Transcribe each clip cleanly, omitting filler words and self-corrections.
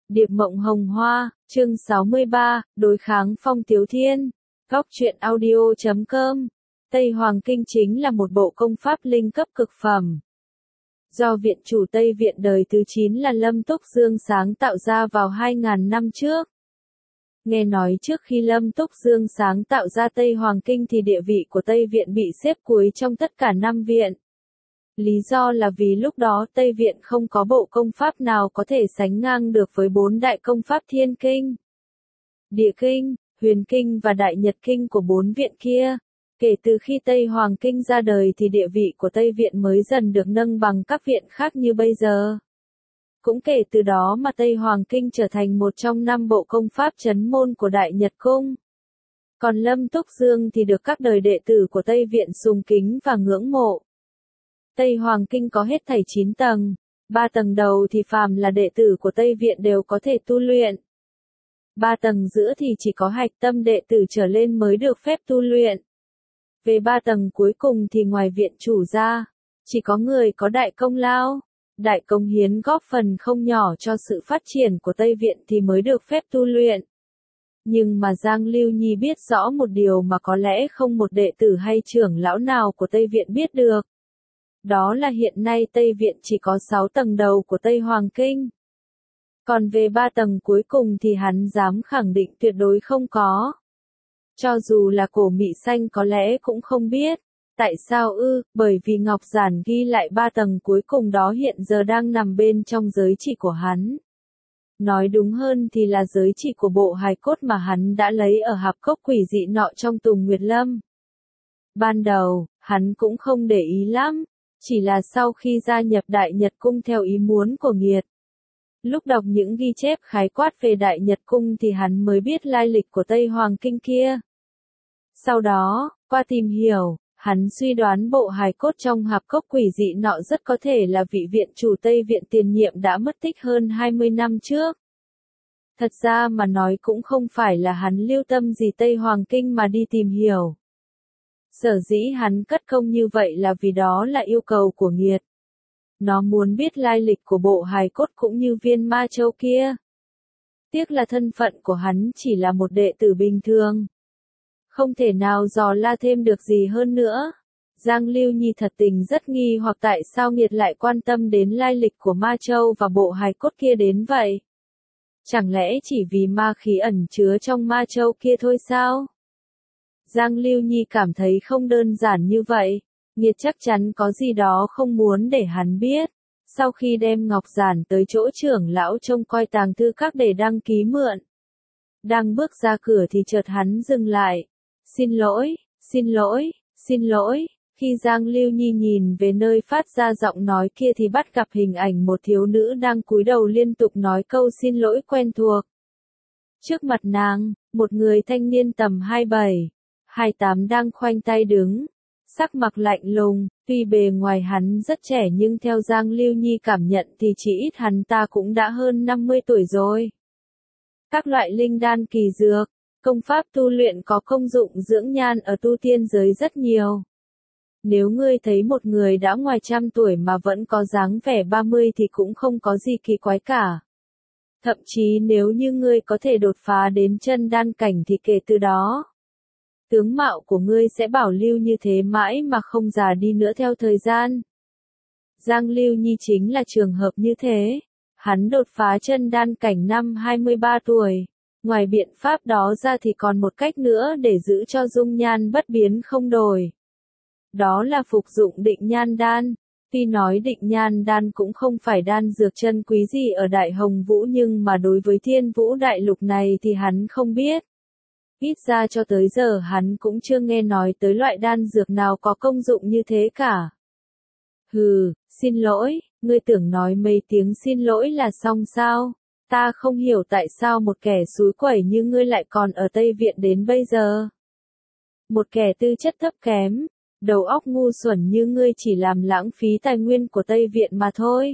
Điệp Mộng Hồng Hoa, chương 63, đối kháng Phong Tiếu Thiên. Góc truyện audio.com. Tây Hoàng Kinh chính là một bộ công pháp linh cấp cực phẩm. Do viện chủ Tây Viện đời thứ 9 là Lâm Túc Dương sáng tạo ra vào 2000 năm trước. Nghe nói trước khi Lâm Túc Dương sáng tạo ra Tây Hoàng Kinh thì địa vị của Tây Viện bị xếp cuối trong tất cả 5 viện. Lý do là vì lúc đó Tây Viện không có bộ công pháp nào có thể sánh ngang được với 4 đại công pháp Thiên Kinh, Địa Kinh, Huyền Kinh và Đại Nhật Kinh của 4 viện kia. Kể từ khi Tây Hoàng Kinh ra đời thì địa vị của Tây Viện mới dần được nâng bằng các viện khác như bây giờ. Cũng kể từ đó mà Tây Hoàng Kinh trở thành một trong 5 bộ công pháp chấn môn của Đại Nhật Cung. Còn Lâm Túc Dương thì được các đời đệ tử của Tây Viện sùng kính và ngưỡng mộ. Tây Hoàng Kinh có hết thảy 9 tầng, 3 tầng đầu thì phàm là đệ tử của Tây Viện đều có thể tu luyện. 3 tầng giữa thì chỉ có hạch tâm đệ tử trở lên mới được phép tu luyện. Về 3 tầng cuối cùng thì ngoài viện chủ ra, chỉ có người có đại công lao, đại công hiến góp phần không nhỏ cho sự phát triển của Tây Viện thì mới được phép tu luyện. Nhưng mà Giang Lưu Nhi biết rõ một điều mà có lẽ không một đệ tử hay trưởng lão nào của Tây Viện biết được. Đó là hiện nay Tây Viện chỉ có 6 tầng đầu của Tây Hoàng Kinh. Còn về 3 tầng cuối cùng thì hắn dám khẳng định tuyệt đối không có. Cho dù là Cổ Mị Xanh có lẽ cũng không biết. Tại sao ư? Bởi vì Ngọc Giản ghi lại 3 tầng cuối cùng đó hiện giờ đang nằm bên trong giới chỉ của hắn. Nói đúng hơn thì là giới chỉ của bộ hài cốt mà hắn đã lấy ở hạp cốc quỷ dị nọ trong Tùng Nguyệt Lâm. Ban đầu, hắn cũng không để ý lắm. Chỉ là sau khi gia nhập Đại Nhật Cung theo ý muốn của Nghiệt. Lúc đọc những ghi chép khái quát về Đại Nhật Cung thì hắn mới biết lai lịch của Tây Hoàng Kinh kia. Sau đó, qua tìm hiểu, hắn suy đoán bộ hài cốt trong hạp cốc quỷ dị nọ rất có thể là vị viện chủ Tây Viện tiền nhiệm đã mất tích hơn 20 năm trước. Thật ra mà nói cũng không phải là hắn lưu tâm gì Tây Hoàng Kinh mà đi tìm hiểu. Sở dĩ hắn cất công như vậy là vì đó là yêu cầu của Nghiệt. Nó muốn biết lai lịch của bộ hài cốt cũng như viên ma châu kia. Tiếc là thân phận của hắn chỉ là một đệ tử bình thường. Không thể nào dò la thêm được gì hơn nữa. Giang Lưu Nhi thật tình rất nghi hoặc tại sao Nghiệt lại quan tâm đến lai lịch của ma châu và bộ hài cốt kia đến vậy. Chẳng lẽ chỉ vì ma khí ẩn chứa trong ma châu kia thôi sao? Giang Lưu Nhi cảm thấy không đơn giản như vậy. Nghiệt chắc chắn có gì đó không muốn để hắn biết. Sau khi đem Ngọc Giản tới chỗ trưởng lão trông coi tàng thư các để đăng ký mượn. Đang bước ra cửa thì chợt hắn dừng lại. Xin lỗi, xin lỗi, xin lỗi. Khi Giang Lưu Nhi nhìn về nơi phát ra giọng nói kia thì bắt gặp hình ảnh một thiếu nữ đang cúi đầu liên tục nói câu xin lỗi quen thuộc. Trước mặt nàng, một người thanh niên tầm 27, 28 đang khoanh tay đứng, sắc mặt lạnh lùng, tuy bề ngoài hắn rất trẻ nhưng theo Giang Lưu Nhi cảm nhận thì chỉ ít hắn ta cũng đã hơn 50 tuổi rồi. Các loại linh đan kỳ dược, công pháp tu luyện có công dụng dưỡng nhan ở tu tiên giới rất nhiều. Nếu ngươi thấy một người đã ngoài trăm tuổi mà vẫn có dáng vẻ 30 thì cũng không có gì kỳ quái cả. Thậm chí nếu như ngươi có thể đột phá đến chân đan cảnh thì kể từ đó, tướng mạo của ngươi sẽ bảo lưu như thế mãi mà không già đi nữa theo thời gian. Giang Lưu Nhi chính là trường hợp như thế. Hắn đột phá chân đan cảnh năm 23 tuổi. Ngoài biện pháp đó ra thì còn một cách nữa để giữ cho dung nhan bất biến không đổi. Đó là phục dụng định nhan đan. Tuy nói định nhan đan cũng không phải đan dược chân quý gì ở Đại Hồng Vũ nhưng mà đối với Thiên Vũ Đại Lục này thì hắn không biết. Ít ra cho tới giờ hắn cũng chưa nghe nói tới loại đan dược nào có công dụng như thế cả. Hừ, xin lỗi, ngươi tưởng nói mấy tiếng xin lỗi là xong sao? Ta không hiểu tại sao một kẻ xúi quẩy như ngươi lại còn ở Tây Viện đến bây giờ. Một kẻ tư chất thấp kém, đầu óc ngu xuẩn như ngươi chỉ làm lãng phí tài nguyên của Tây Viện mà thôi.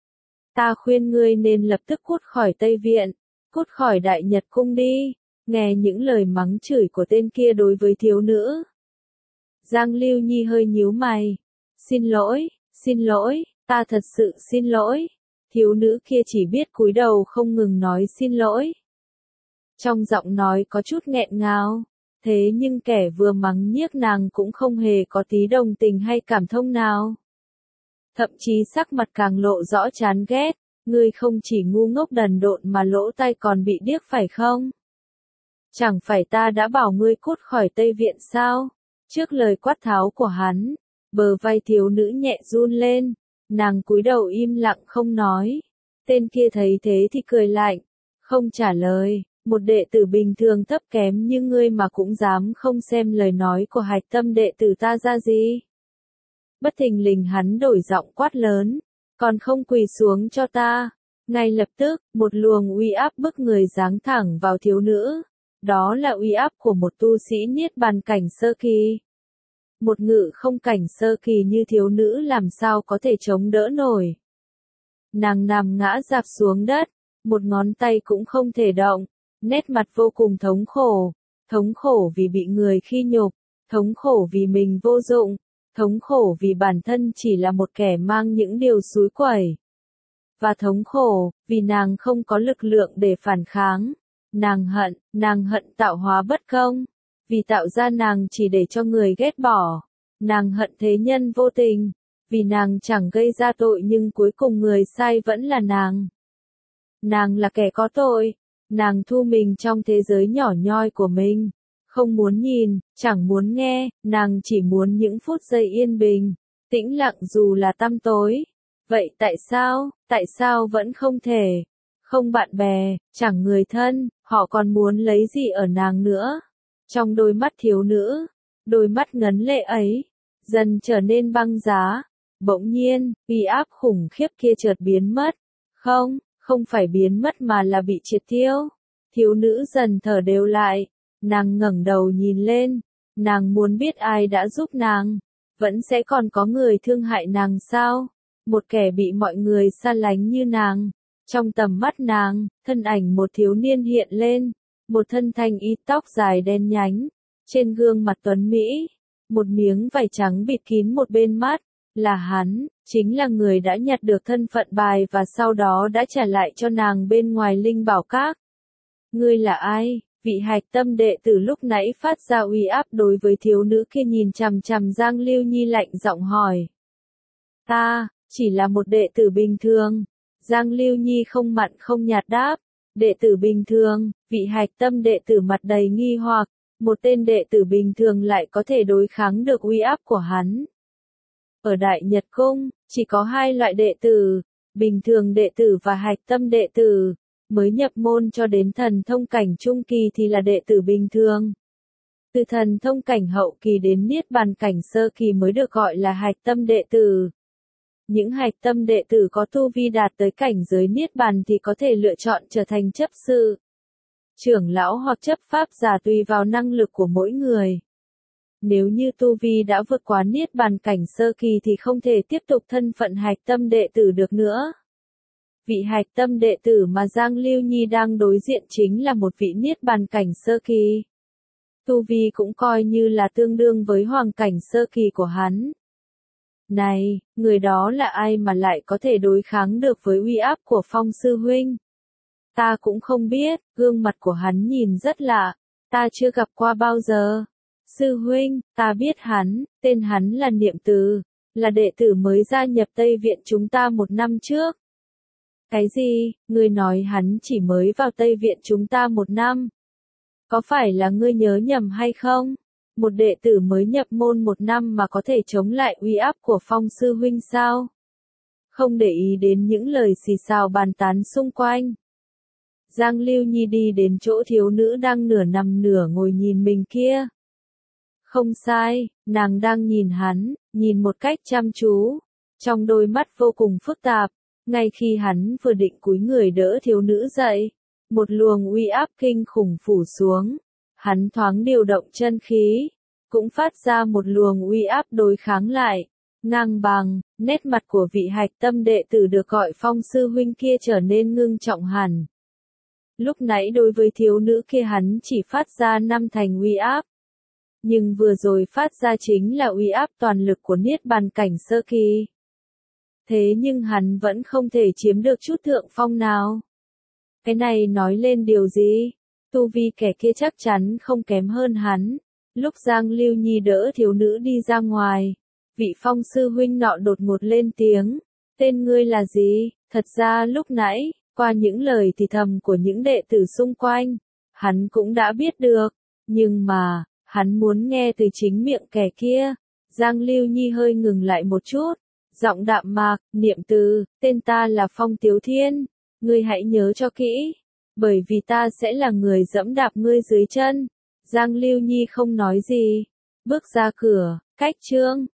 Ta khuyên ngươi nên lập tức cút khỏi Tây Viện, cút khỏi Đại Nhật Cung đi. Nghe những lời mắng chửi của tên kia đối với thiếu nữ. Giang Lưu Nhi hơi nhíu mày. Xin lỗi, ta thật sự xin lỗi. thiếu nữ kia chỉ biết cúi đầu không ngừng nói xin lỗi. Trong giọng nói có chút nghẹn ngào, thế nhưng kẻ vừa mắng nhiếc nàng cũng không hề có tí đồng tình hay cảm thông nào. Thậm chí sắc mặt càng lộ rõ chán ghét, ngươi không chỉ ngu ngốc đần độn mà lỗ tai còn bị điếc phải không? Chẳng phải ta đã bảo ngươi cút khỏi Tây Viện sao? Trước lời quát tháo của hắn, bờ vai thiếu nữ nhẹ run lên, nàng cúi đầu im lặng không nói. Tên kia thấy thế thì cười lạnh, không trả lời, một đệ tử bình thường thấp kém như ngươi mà cũng dám không xem lời nói của Hạch Tâm đệ tử ta ra gì. Bất thình lình hắn đổi giọng quát lớn, còn không quỳ xuống cho ta. Ngay lập tức, một luồng uy áp bức người giáng thẳng vào thiếu nữ. Đó là uy áp của một tu sĩ niết bàn cảnh sơ kỳ. Một ngự không cảnh sơ kỳ như thiếu nữ làm sao có thể chống đỡ nổi. Nàng nằm ngã rạp xuống đất, một ngón tay cũng không thể động, nét mặt vô cùng thống khổ vì bị người khi nhục, thống khổ vì mình vô dụng, thống khổ vì bản thân chỉ là một kẻ mang những điều xúi quẩy. Và thống khổ, vì nàng không có lực lượng để phản kháng. Nàng hận tạo hóa bất công, vì tạo ra nàng chỉ để cho người ghét bỏ. Nàng hận thế nhân vô tình, vì nàng chẳng gây ra tội nhưng cuối cùng người sai vẫn là nàng. Nàng là kẻ có tội, nàng thu mình trong thế giới nhỏ nhoi của mình, không muốn nhìn, chẳng muốn nghe, nàng chỉ muốn những phút giây yên bình, tĩnh lặng dù là tăm tối. Vậy tại sao vẫn không thể? Không bạn bè, chẳng người thân, họ còn muốn lấy gì ở nàng nữa? Trong đôi mắt thiếu nữ, đôi mắt ngấn lệ ấy, dần trở nên băng giá. Bỗng nhiên, uy áp khủng khiếp kia chợt biến mất. Không phải biến mất mà là bị triệt tiêu. Thiếu nữ dần thở đều lại, nàng ngẩng đầu nhìn lên, nàng muốn biết ai đã giúp nàng. Vẫn sẽ còn có người thương hại nàng sao? Một kẻ bị mọi người xa lánh như nàng. Trong tầm mắt nàng, thân ảnh một thiếu niên hiện lên, một thân thanh y tóc dài đen nhánh, trên gương mặt tuấn Mỹ, một miếng vải trắng bịt kín một bên mắt, là hắn, chính là người đã nhặt được thân phận bài và sau đó đã trả lại cho nàng bên ngoài Linh Bảo Các. Ngươi là ai? Vị Hạch Tâm đệ tử lúc nãy phát ra uy áp đối với thiếu nữ kia nhìn chằm chằm Giang Lưu Nhi lạnh giọng hỏi. Ta, chỉ là một đệ tử bình thường. Giang Lưu Nhi không mặn không nhạt đáp, đệ tử bình thường, vị Hạch Tâm đệ tử mặt đầy nghi hoặc, một tên đệ tử bình thường lại có thể đối kháng được uy áp của hắn. Ở Đại Nhật Cung, chỉ có hai loại đệ tử, bình thường đệ tử và Hạch Tâm đệ tử, mới nhập môn cho đến thần thông cảnh trung kỳ thì là đệ tử bình thường. Từ thần thông cảnh hậu kỳ đến niết bàn cảnh sơ kỳ mới được gọi là Hạch Tâm đệ tử. Những Hạch Tâm đệ tử có tu vi đạt tới cảnh giới niết bàn thì có thể lựa chọn trở thành chấp sự, trưởng lão hoặc chấp pháp giả tùy vào năng lực của mỗi người. Nếu như tu vi đã vượt quá niết bàn cảnh sơ kỳ thì không thể tiếp tục thân phận Hạch Tâm đệ tử được nữa. Vị Hạch Tâm đệ tử mà Giang Lưu Nhi đang đối diện chính là một vị niết bàn cảnh sơ kỳ. Tu vi cũng coi như là tương đương với hoàng cảnh sơ kỳ của hắn. Này, người đó là ai mà lại có thể đối kháng được với uy áp của Phong sư huynh? Ta cũng không biết, gương mặt của hắn nhìn rất lạ, ta chưa gặp qua bao giờ. Sư huynh, ta biết hắn, tên hắn là Niệm Từ, là đệ tử mới gia nhập Tây Viện chúng ta 1 năm trước. Cái gì, ngươi nói hắn chỉ mới vào Tây Viện chúng ta 1 năm? Có phải là ngươi nhớ nhầm hay không? Một đệ tử mới nhập môn 1 năm mà có thể chống lại uy áp của Phong sư huynh sao? Không để ý đến những lời xì xào bàn tán xung quanh. Giang Lưu Nhi đi đến chỗ thiếu nữ đang nửa nằm nửa ngồi nhìn mình kia. Không sai, nàng đang nhìn hắn, nhìn một cách chăm chú, trong đôi mắt vô cùng phức tạp. Ngay khi hắn vừa định cúi người đỡ thiếu nữ dậy, một luồng uy áp kinh khủng phủ xuống. Hắn thoáng điều động chân khí, cũng phát ra một luồng uy áp đối kháng lại. Ngang bằng, nét mặt của vị Hạch Tâm đệ tử được gọi Phong sư huynh kia trở nên ngưng trọng hẳn. Lúc nãy đối với thiếu nữ kia hắn chỉ phát ra 5 thành uy áp. Nhưng vừa rồi phát ra chính là uy áp toàn lực của niết bàn cảnh sơ kỳ. Thế nhưng hắn vẫn không thể chiếm được chút thượng phong nào. Cái này nói lên điều gì? Tu vi kẻ kia chắc chắn không kém hơn hắn. Lúc Giang Lưu Nhi đỡ thiếu nữ đi ra ngoài, vị Phong sư huynh nọ đột ngột lên tiếng. Tên ngươi là gì? Thật ra lúc nãy, qua những lời thì thầm của những đệ tử xung quanh, hắn cũng đã biết được. Nhưng mà, hắn muốn nghe từ chính miệng kẻ kia. Giang Lưu Nhi hơi ngừng lại một chút. Giọng đạm mạc, niệm từ, tên ta là Phong Tiếu Thiên. Ngươi hãy nhớ cho kỹ. Bởi vì ta sẽ là người dẫm đạp ngươi dưới chân. Giang Lưu Nhi không nói gì. Bước ra cửa, cách chương.